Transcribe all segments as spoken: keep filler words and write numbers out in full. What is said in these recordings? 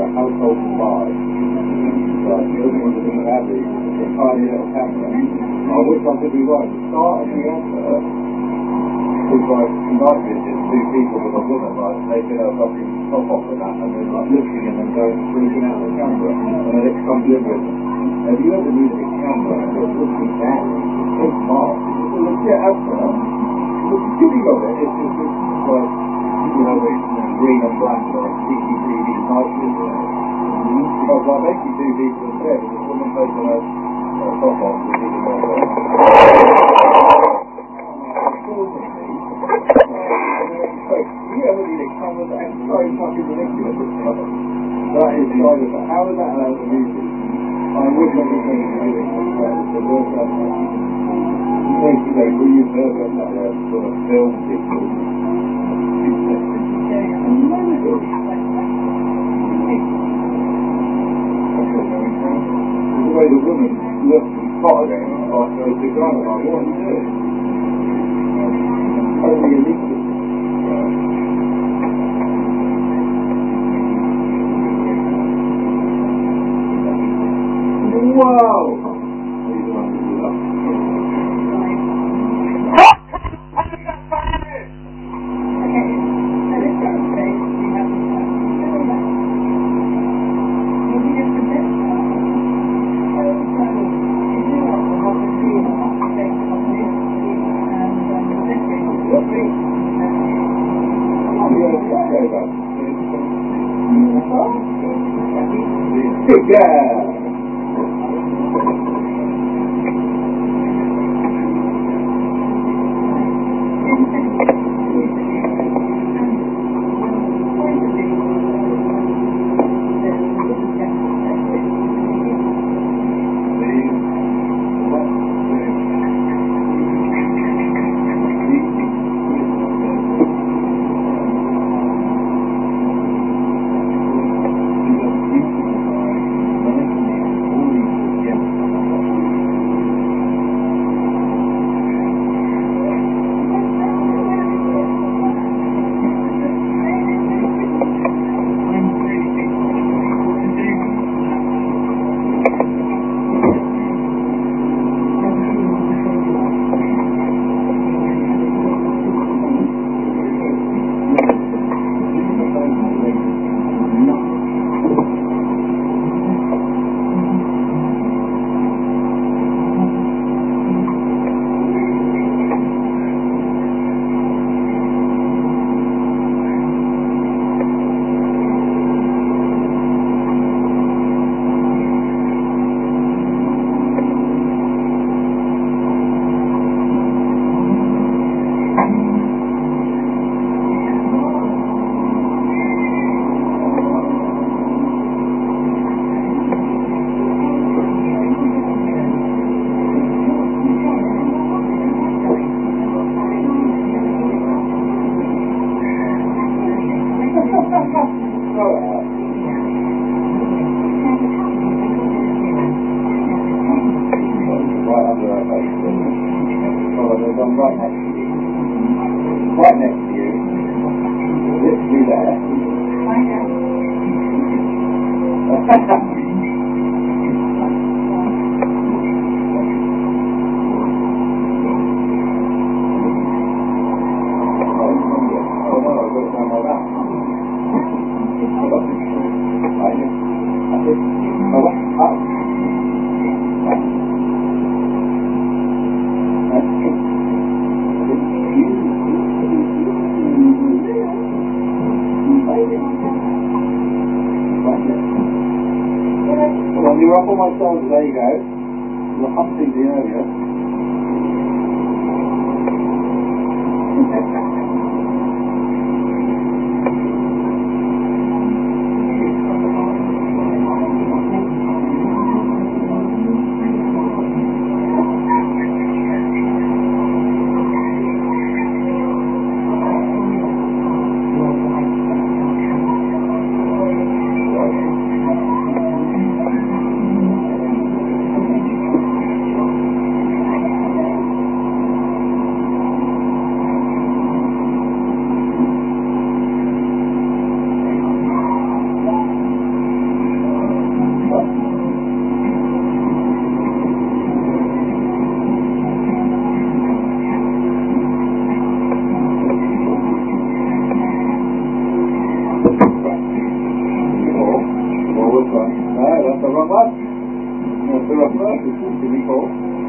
household supplies. Like, the only one that doesn't have these is a tiny little camera. I wish I could be right. The start of the advert was like night vision, two people with a woman like taking her fucking top off and that, and then like looking and then going freaking out of the camera, and then it comes in with, have you ever needed a camera and you're looking down? It's so smart. It's a legit advert. The beginning of it is just this like, you know, with green and black like C C T V night vision. Because like basically two people in bed, and this woman taking her uh, top off and leaving her there. You ever need a camera that is so fucking ridiculous? That is kind of, how is that allowed to use it? I wish I could think of doing that. The worst I've done. You know, you know, we use Virgo like that sort of film people. The way the woman looks and spotted it, like goes to ground, like, what are you doing? Only illegal. Wow! Yeah! Right next to you, literally there. Well, you're up on my shoulders, there you go. You're hunting the area. one. No, that's the wrong one. That's the wrong one. It's sixty-four.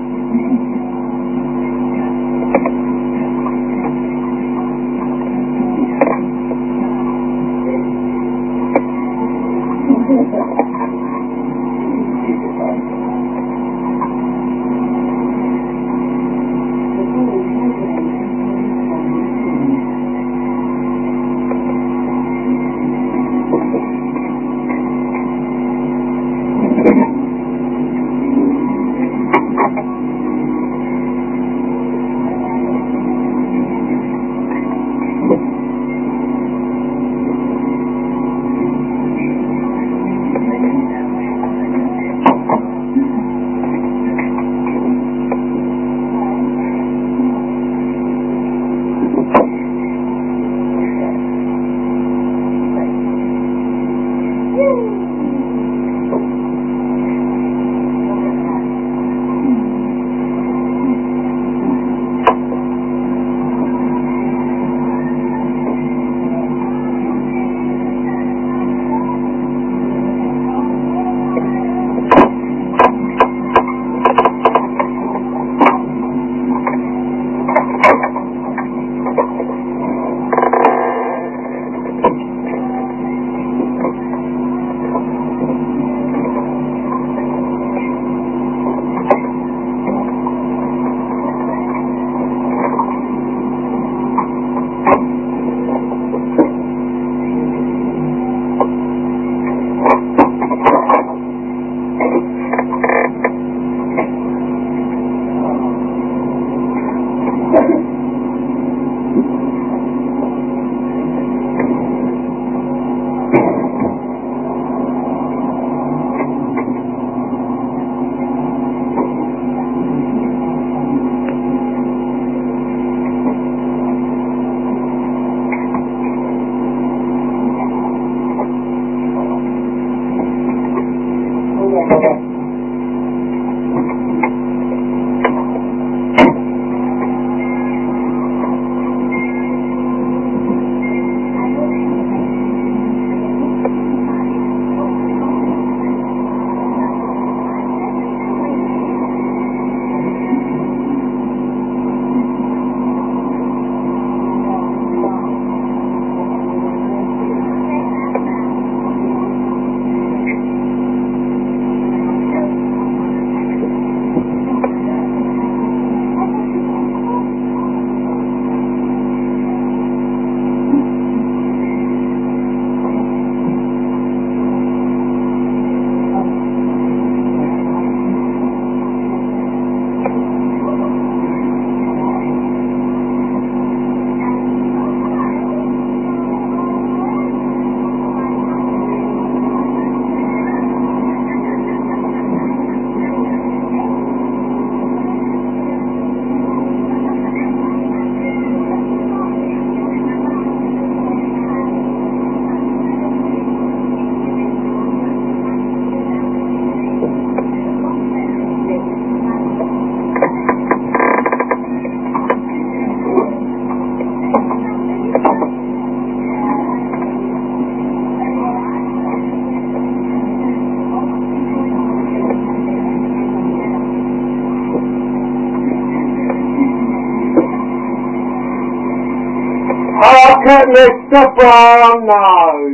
cut mixed up on nose.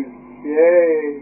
Yay.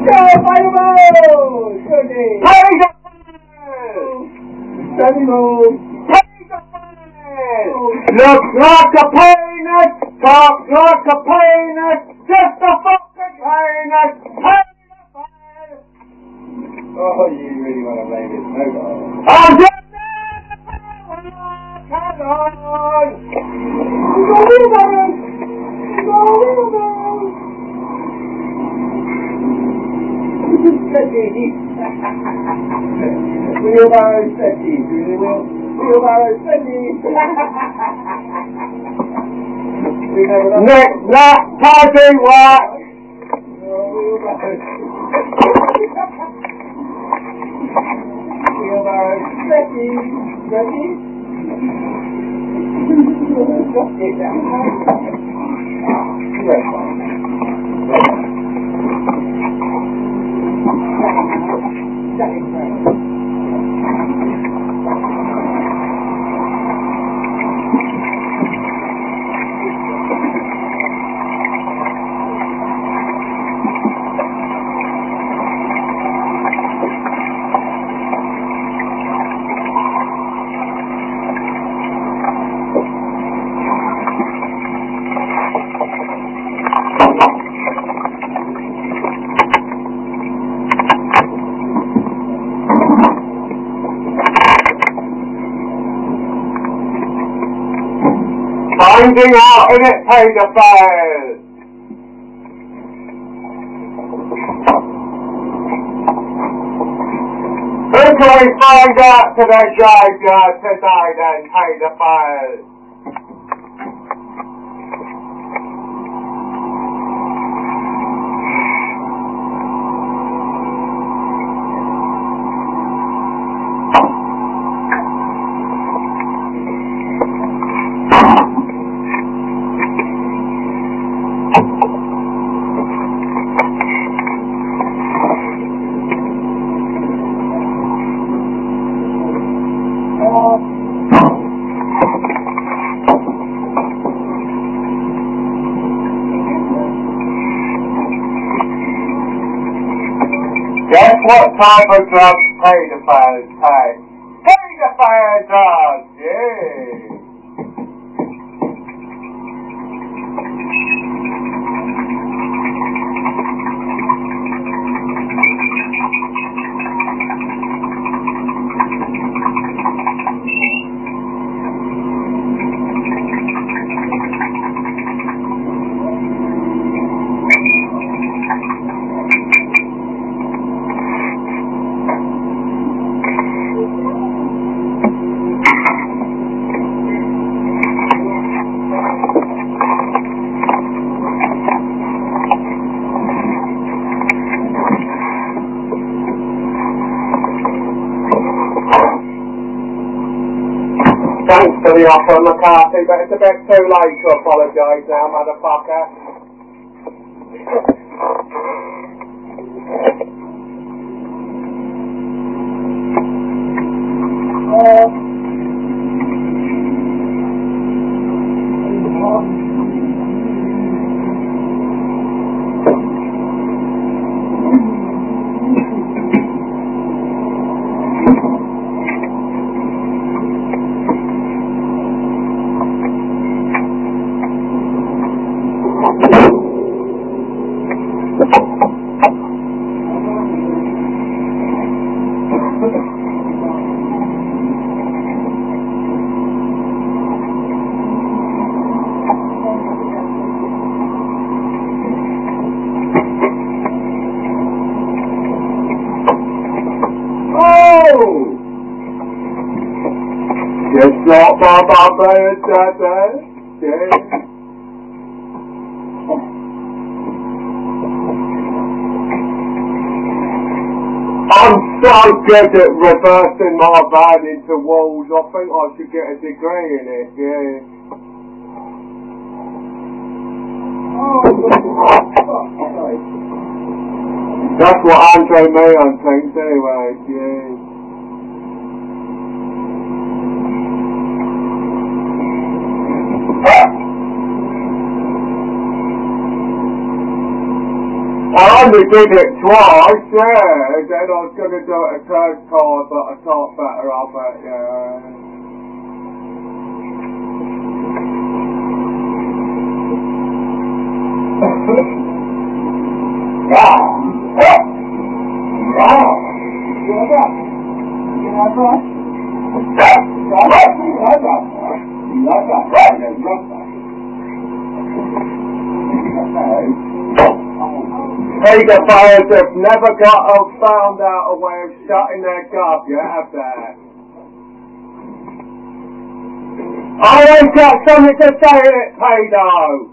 Go, Fireball! Goodness! Pay the Steady move! Pay the Looks like a penis! Talks like a penis! Just a fucking penis! Pay the fine! Oh, you really want to play this, no go. I'm just come on! Go, Wheelbarrow! Go, Wheelbarrow! Steady! Wheelbarrow steady! Wheel, wheelbarrow steady! Next, that party work! Oh, wheelbarrow! Wheelbarrow steady! Ready? Just get down. Finding out in it pedophiles! Who can we find out to the graveyard today then, pedophiles? Guess what type of drugs pedophiles take? Pedophile drugs, yeah! Thanks for the offer, McCarthy, but it's a bit too late to apologise now, motherfucker. Just not my mama and dada, yeah. I'm so good at reversing my van into walls, I think I should get a degree in it, yeah. That's what Andre Mayon thinks anyway, yeah. I'm only did it twice, yeah. And then I was going to do it a third time, but I thought better of it, yeah. Paedophiles have never got uh, found out a way of shutting their gob yet, have they? Always got something to say in it, pedo!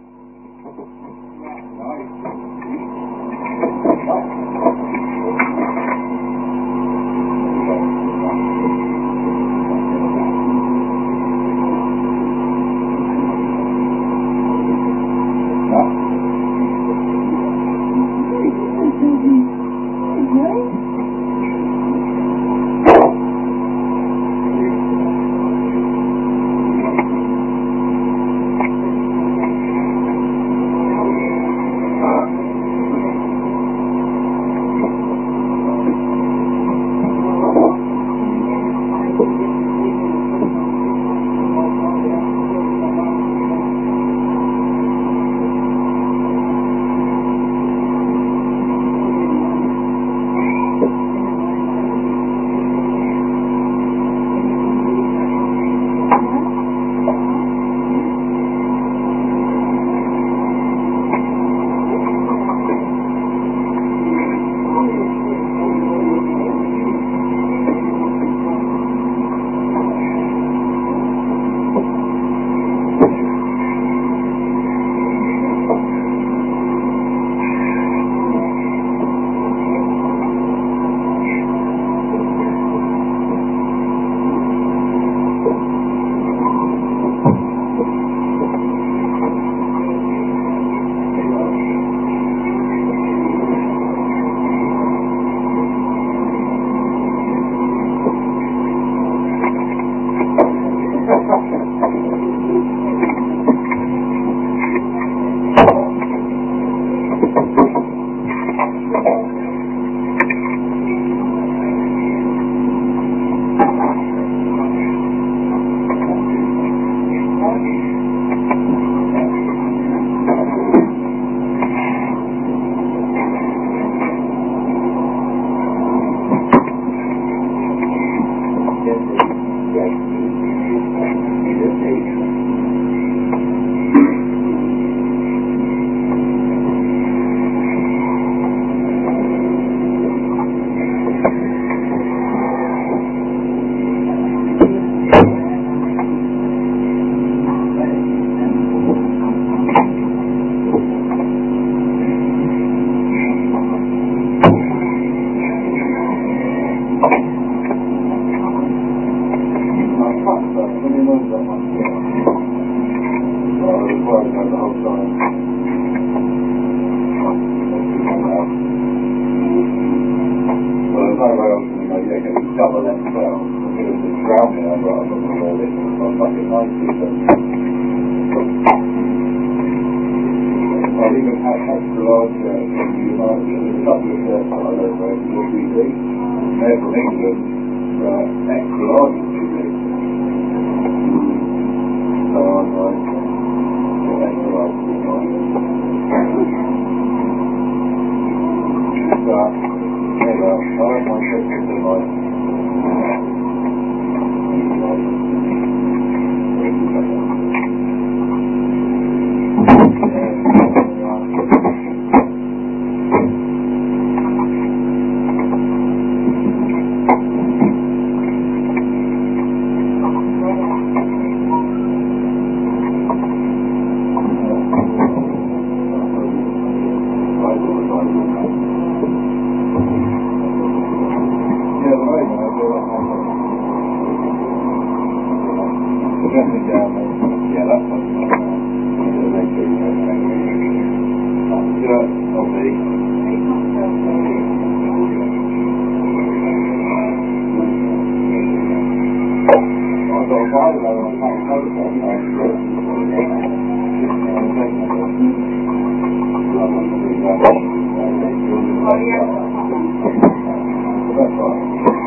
That's right.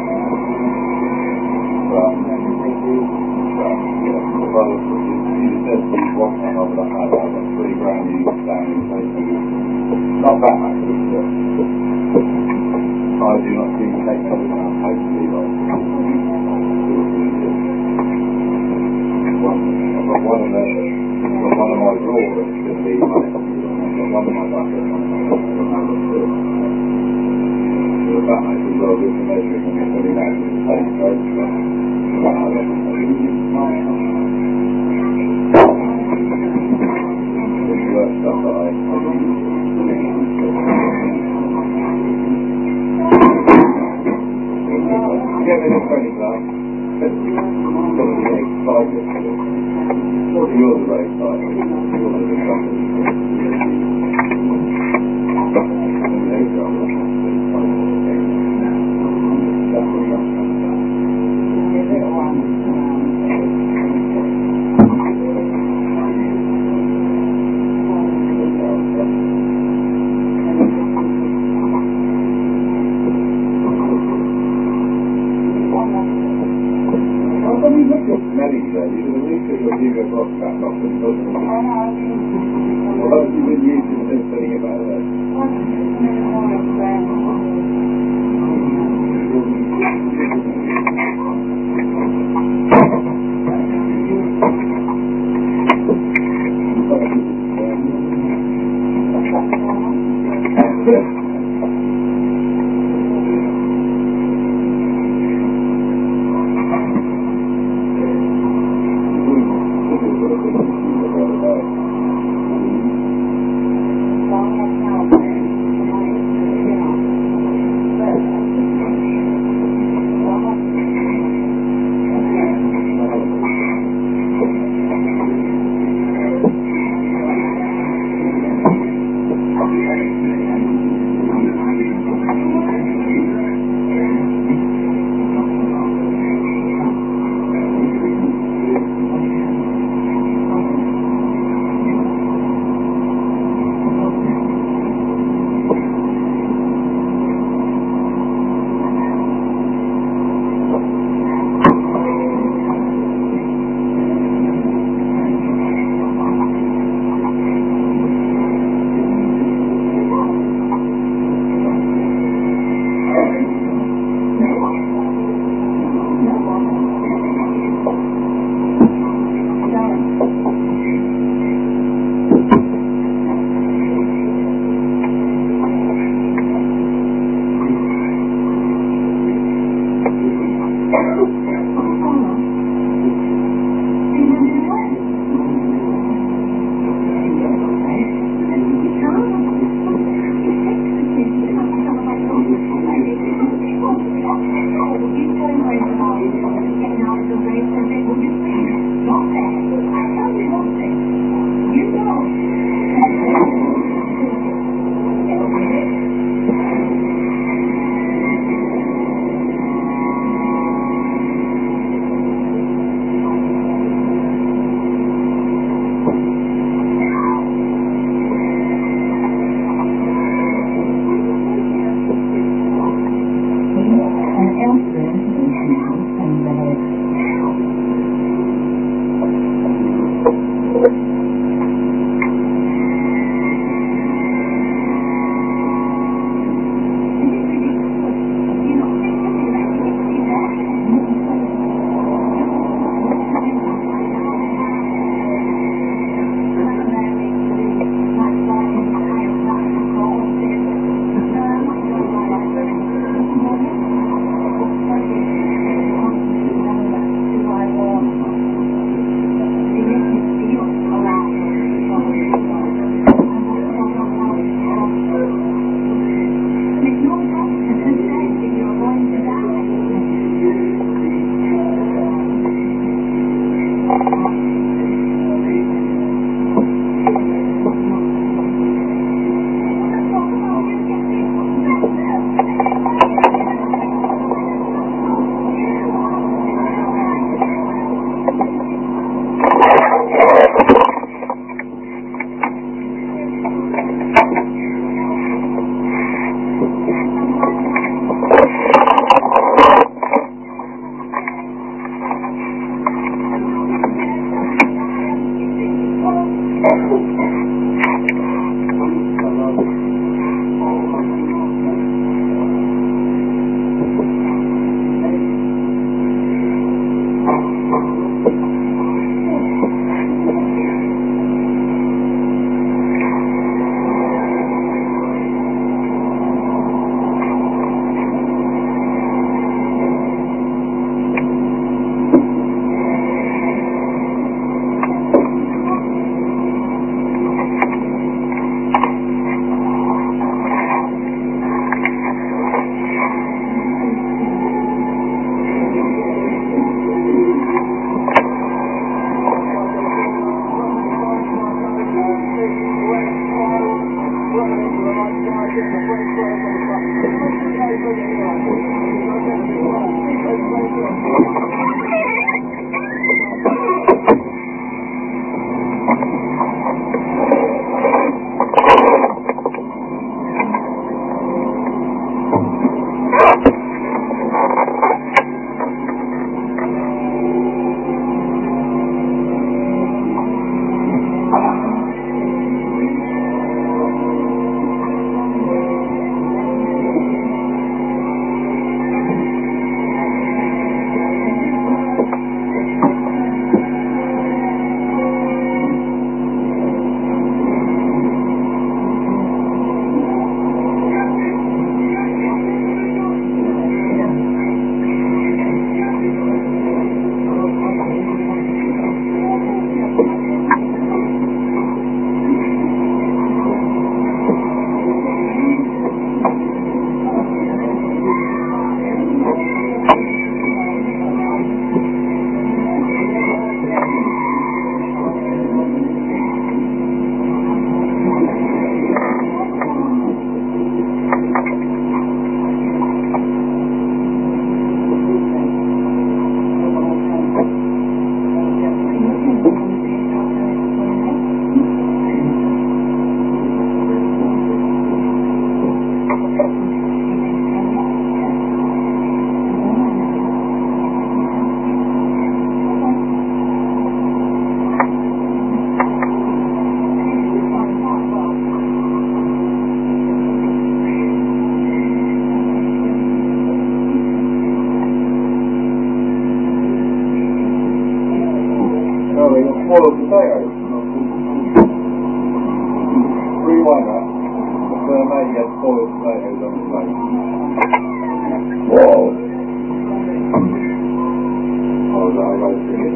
Well, well, you said the one thing I would have had, I got three brand new standing places. Not that much, but I do not seem to take everything I'm supposed to be like. I've got one of the, I've got one of my drawers that's going to be my next computer, and I've got one of my buckets, one of my buckets, and I've got two. So that makes it well good for measuring, and it's only that it's the same approach, but I don't know. The worst stuff that I use. Give me the twenty glass. Probably eight, five years. You're the right side. You're the smelly there. You should at least put your Hugo Boss back off and put them on. Well, how have you been using since putting it back there? Boiled potatoes. Three wine wrap. So maybe get boiled potatoes on the plate. Whoa. Oh, that I go through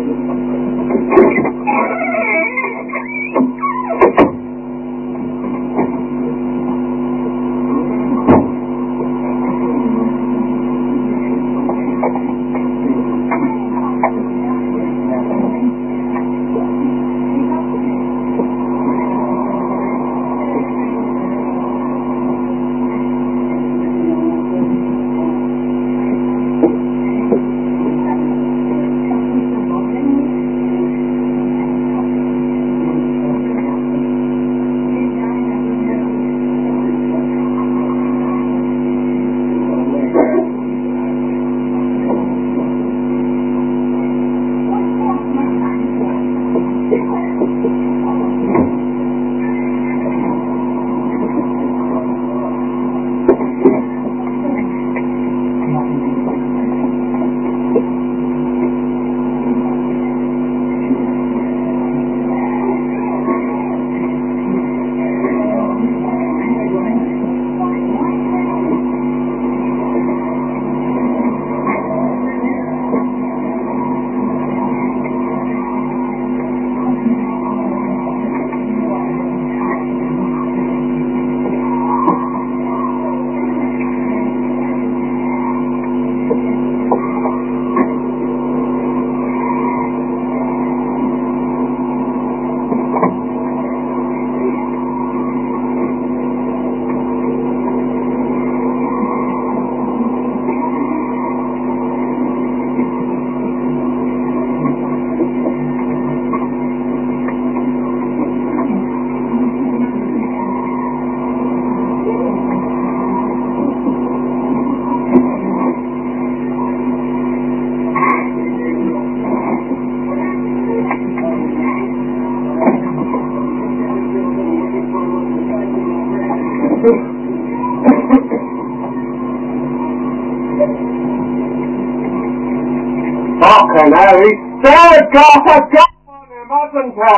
Fucking hell, he still got a gun on him, hasn't he?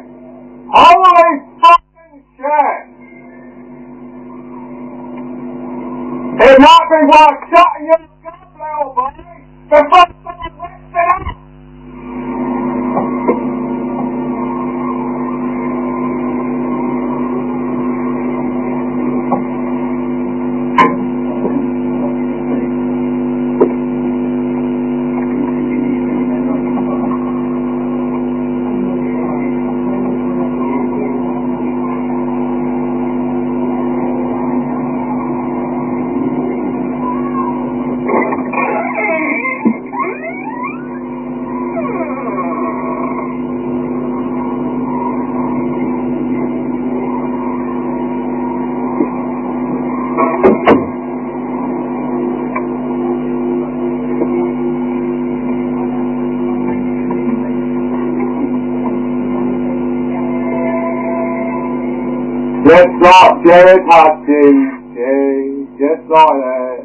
Holy fucking shit! It might be worth shutting your gun, little boy, before someone whips it up! Just touching, okay, just like that.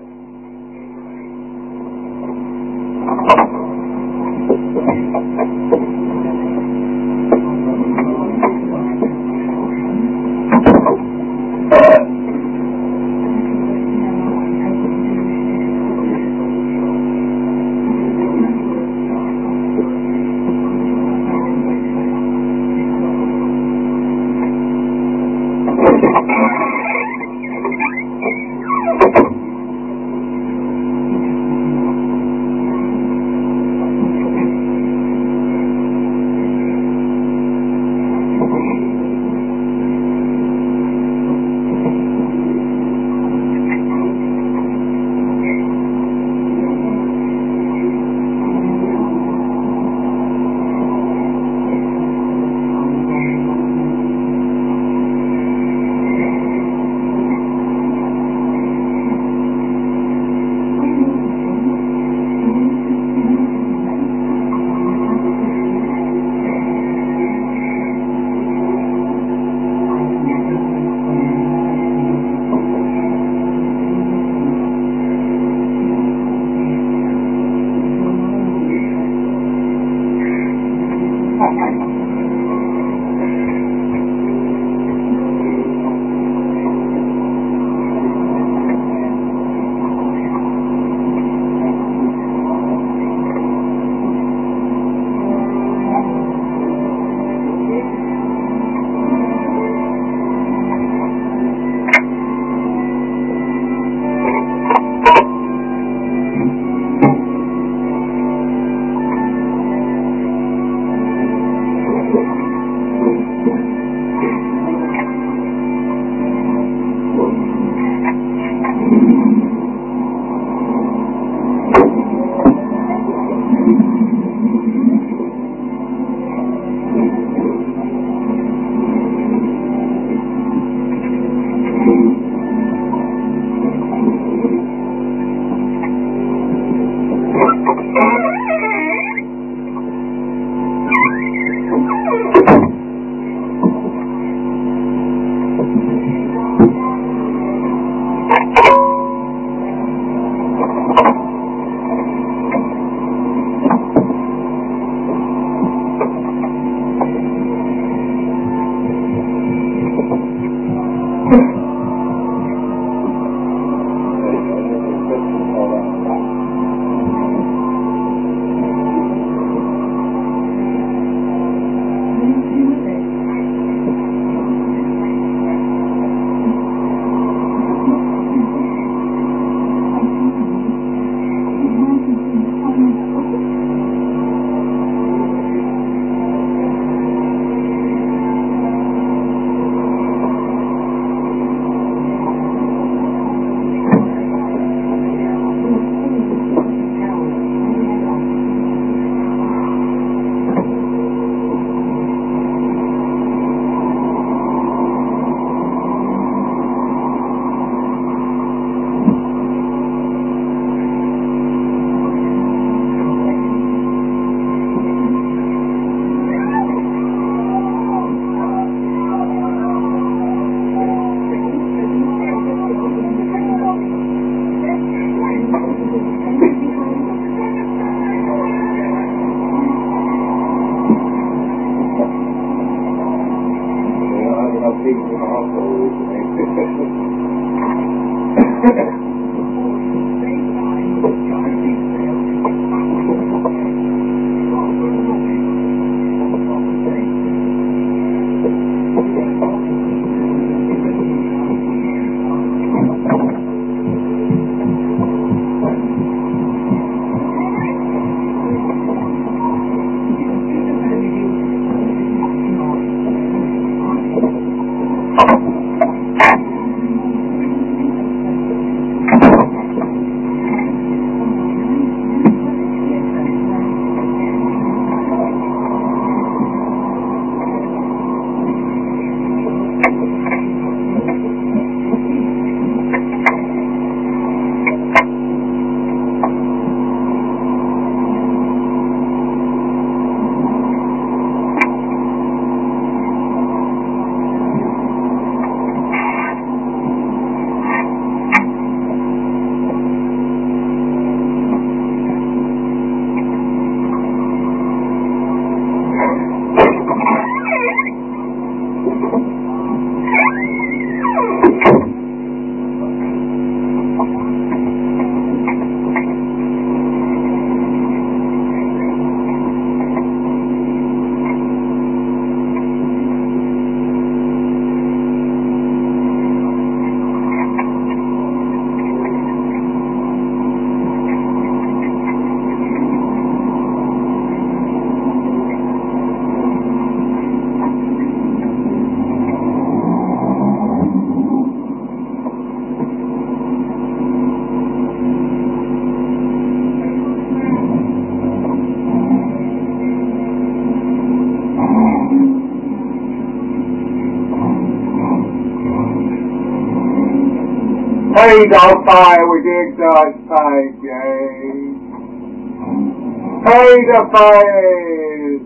Paedophile with the exhaust pipe, yay. Paedophile.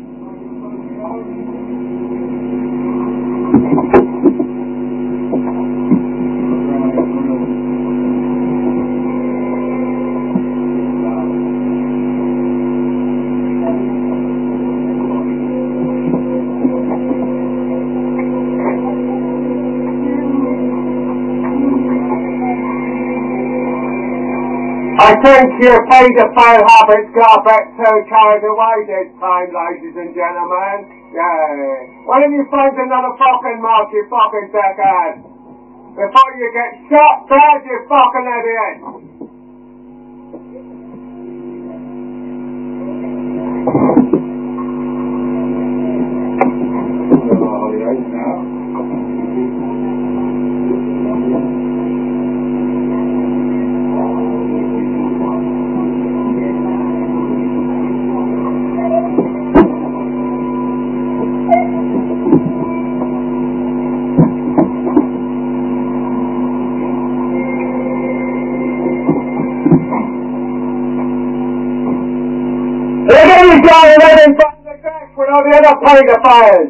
I think your paedophile habits got a bit too carried away this time, ladies and gentlemen. Yeah. Why don't you find another fucking mouth, you fucking dickhead? Before you get shot dead, you fucking idiot! Look at these guys right in front of the desk with all the other paedophiles!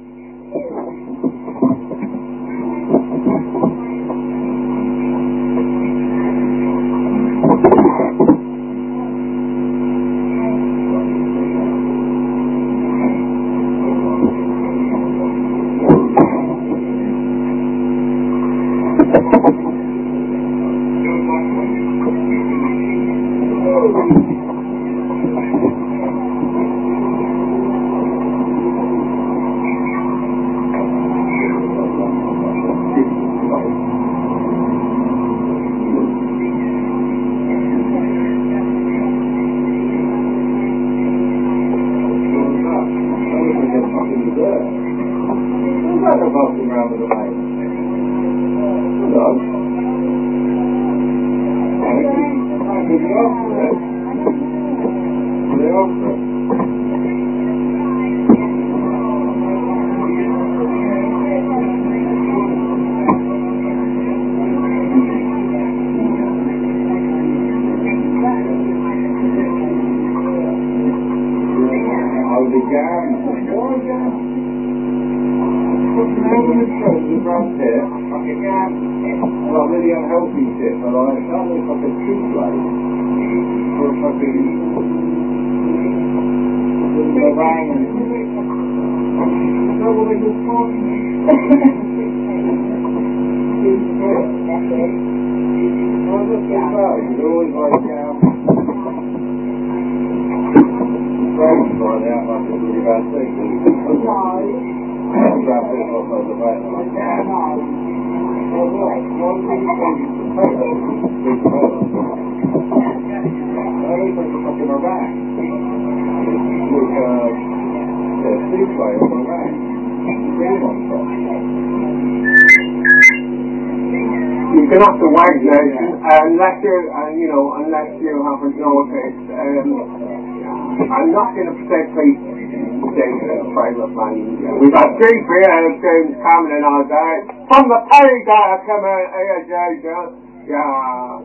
Well, really unhealthy shit, but like, that looks like a toothbrush. Or fucking... meringue and... Is that what they just call it? Well, that's so bad. It's always like, um... friends right out like it's a really bad thing. No. Grab it off of the back. No. Well, no, one thing is potatoes, big potatoes. That looks like a fucking meringue. With, uh, yeah, souffle or meringue. Cream on top. You're going to have to wait, now, uh, unless you, uh, you know, unless you haven't noticed, um, I'm not going to particularly say the private money. We've got three beers games coming in all day. From the pay guy coming here, J J. Yeah.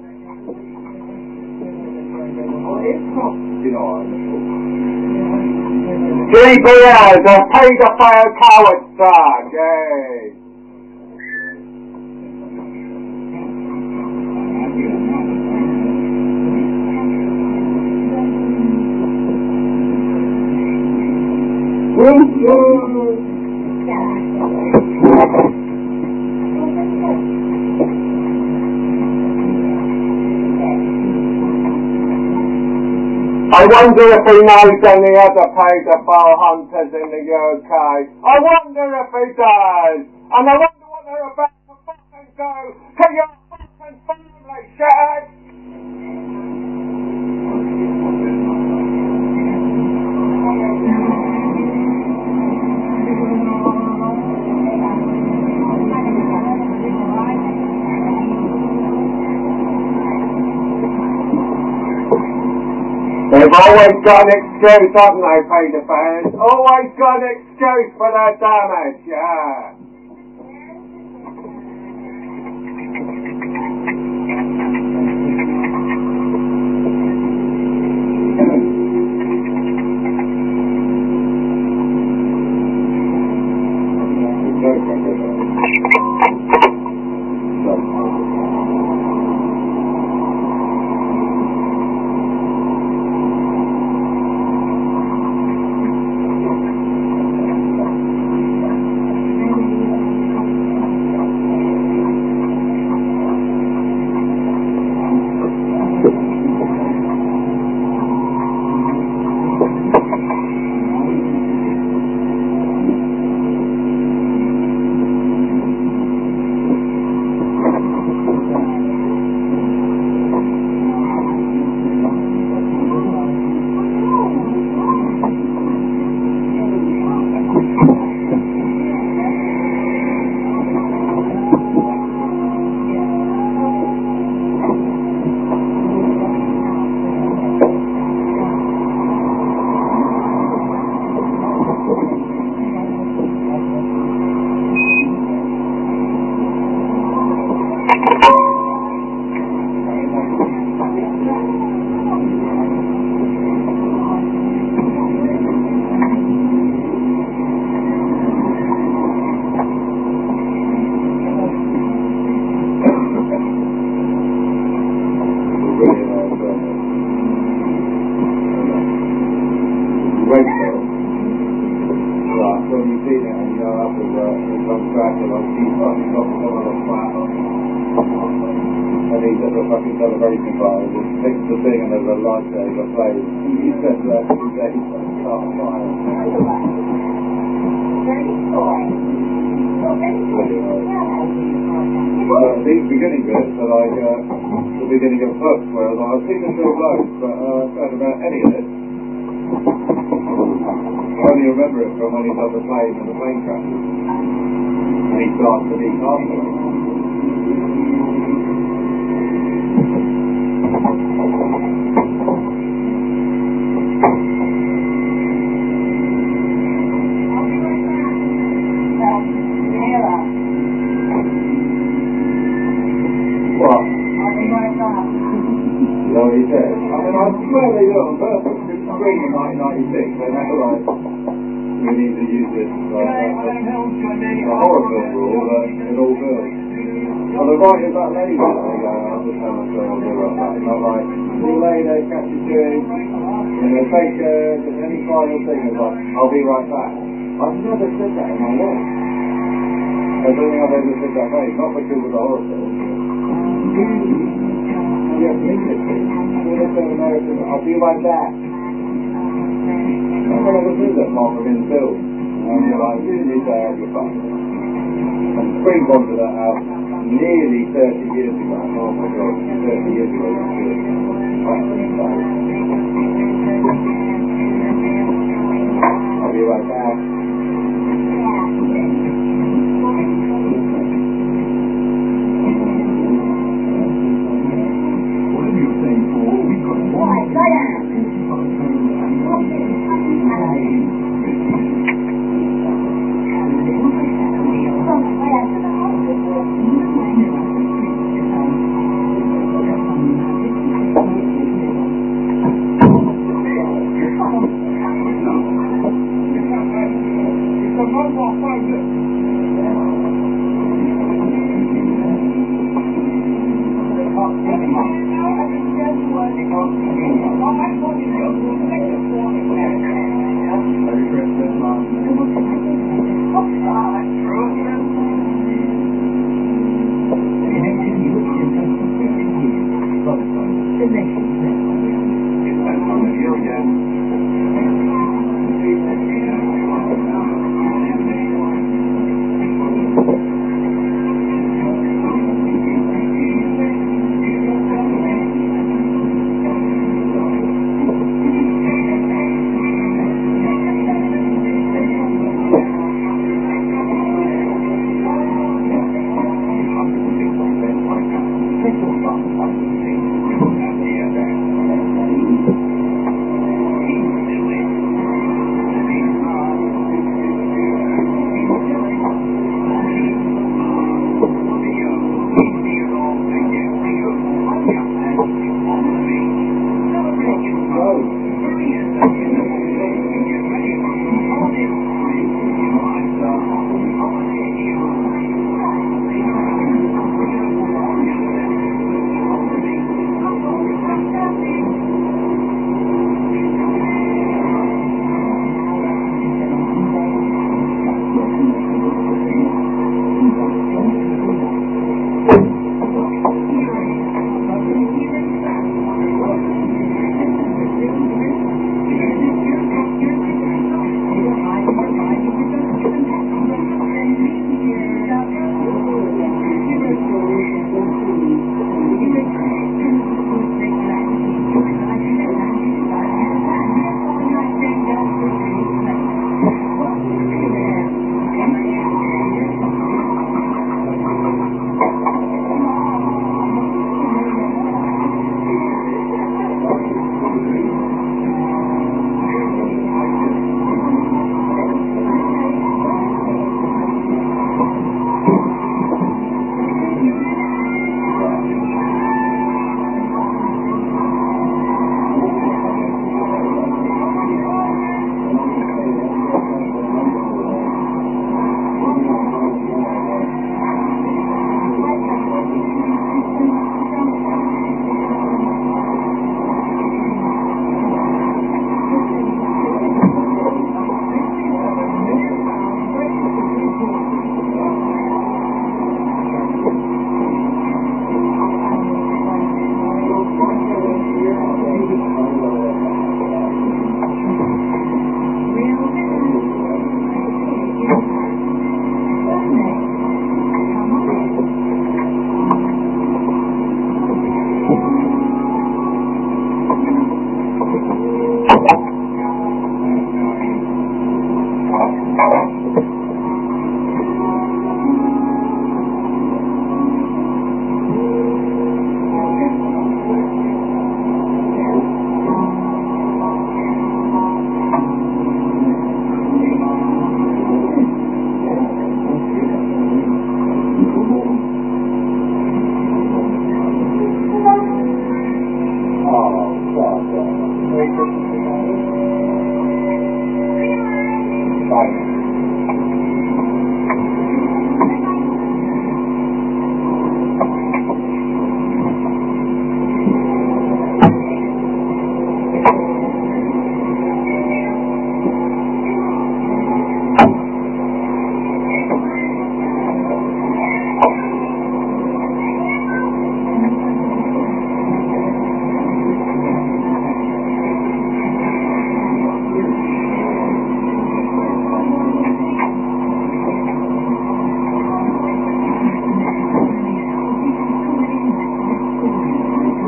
Three beers, a paedophile coward star, yay. I wonder if he knows any other paedophile hunters in the U K. I wonder if he does. And I wonder what they're about to fucking do to your fucking family, shithead. They've always got an excuse, haven't they, paedophiles? Always got an excuse for their damage, yeah. Celebration bar, just fix the thing and there's a lightsaber flame. He said that every day he's going to start a fire. Uh, these beginning bits are like uh, the beginning of books, whereas I was thinking still loads, but uh, I don't about any of it. I only remember it from when he's on the plane and the plane crashes. And he starts to eat afterwards. He said. I mean, I swear they do it on purpose. It's spring in nineteen ninety-six. They know, like, we need to use this like, uh, a horror film rule that it all builds. Well, the right is that lady. They go, I'll just have a film, I'll do it like that. Not like, see you later, catch you soon. You know, take uh, just any final thing is like, I'll be right back. I've never said that in my life. I don't think I've ever said that way. Not because of the horror film. Yes, English. English and American. I'll be right back. I never do that apart from in film. And you're like, you need to have your fun. And Spring wanted that out nearly thirty years ago. Oh my god, thirty years ago. I'll be right back.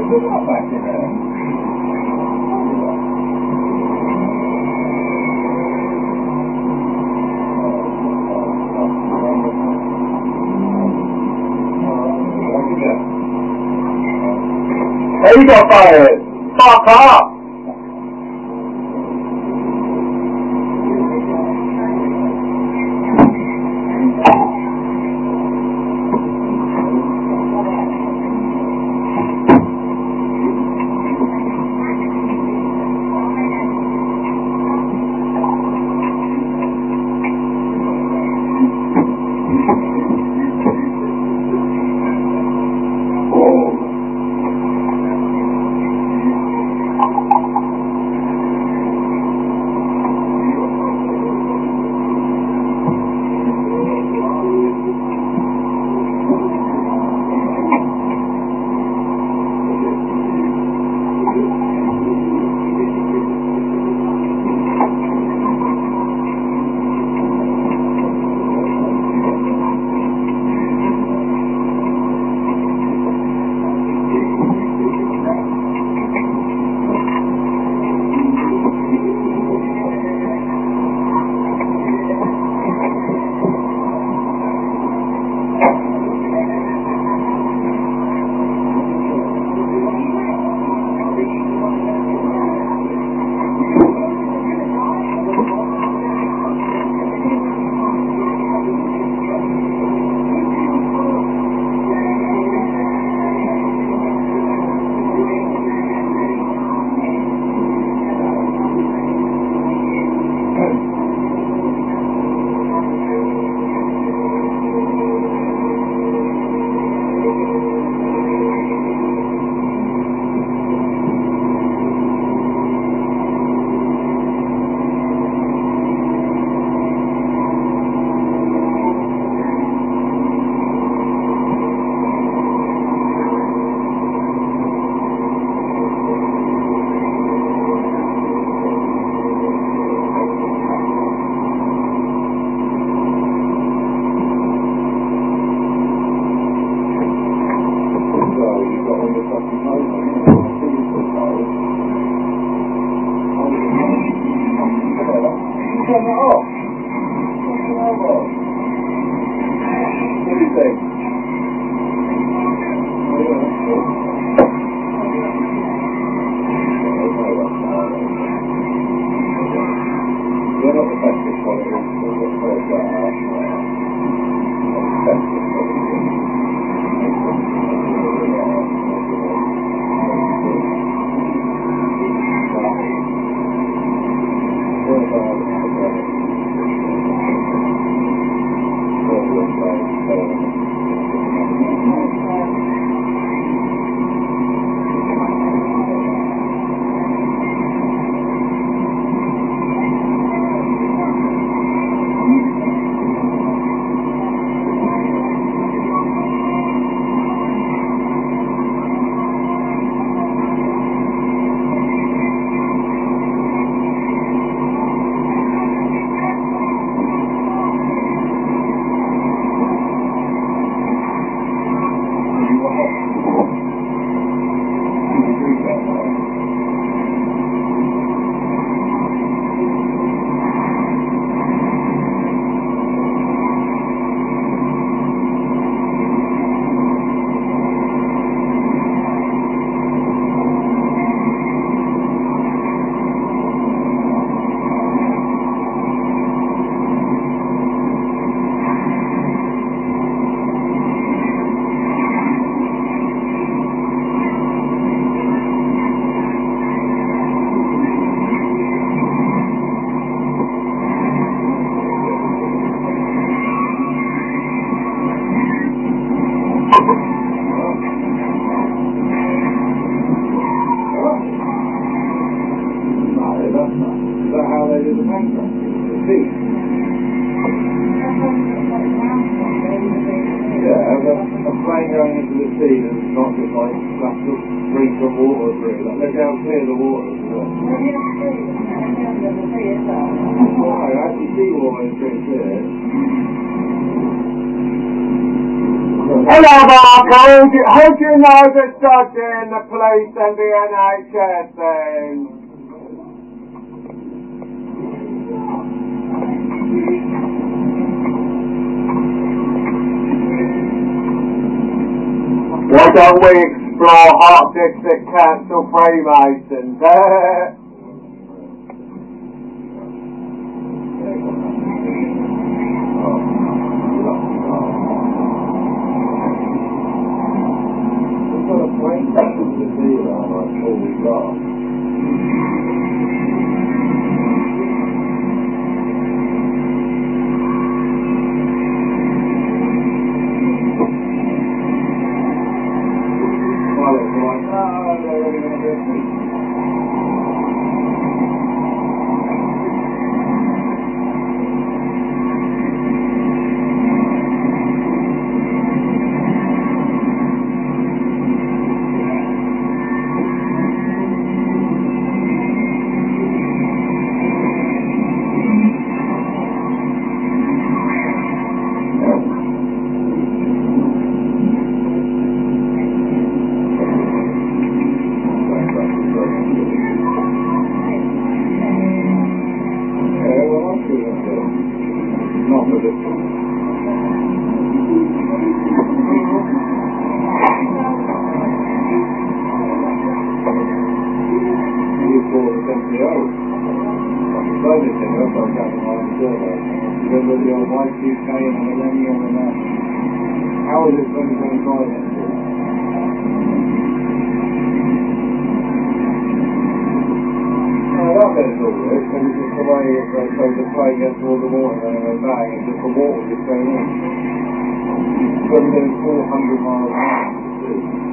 Look at back in there. Hey, you got fired! Fuck off! Hello, Mark. How do you, how do you know that dodging the police and the N H S then? Why don't we explore Hart District Council Freemasons? How is it twenty twenty-five? No, that better all work, because it's just the way it goes, so the plane gets towards the water and then goes bang, and just the water just going in. So we're doing four hundred miles an hour.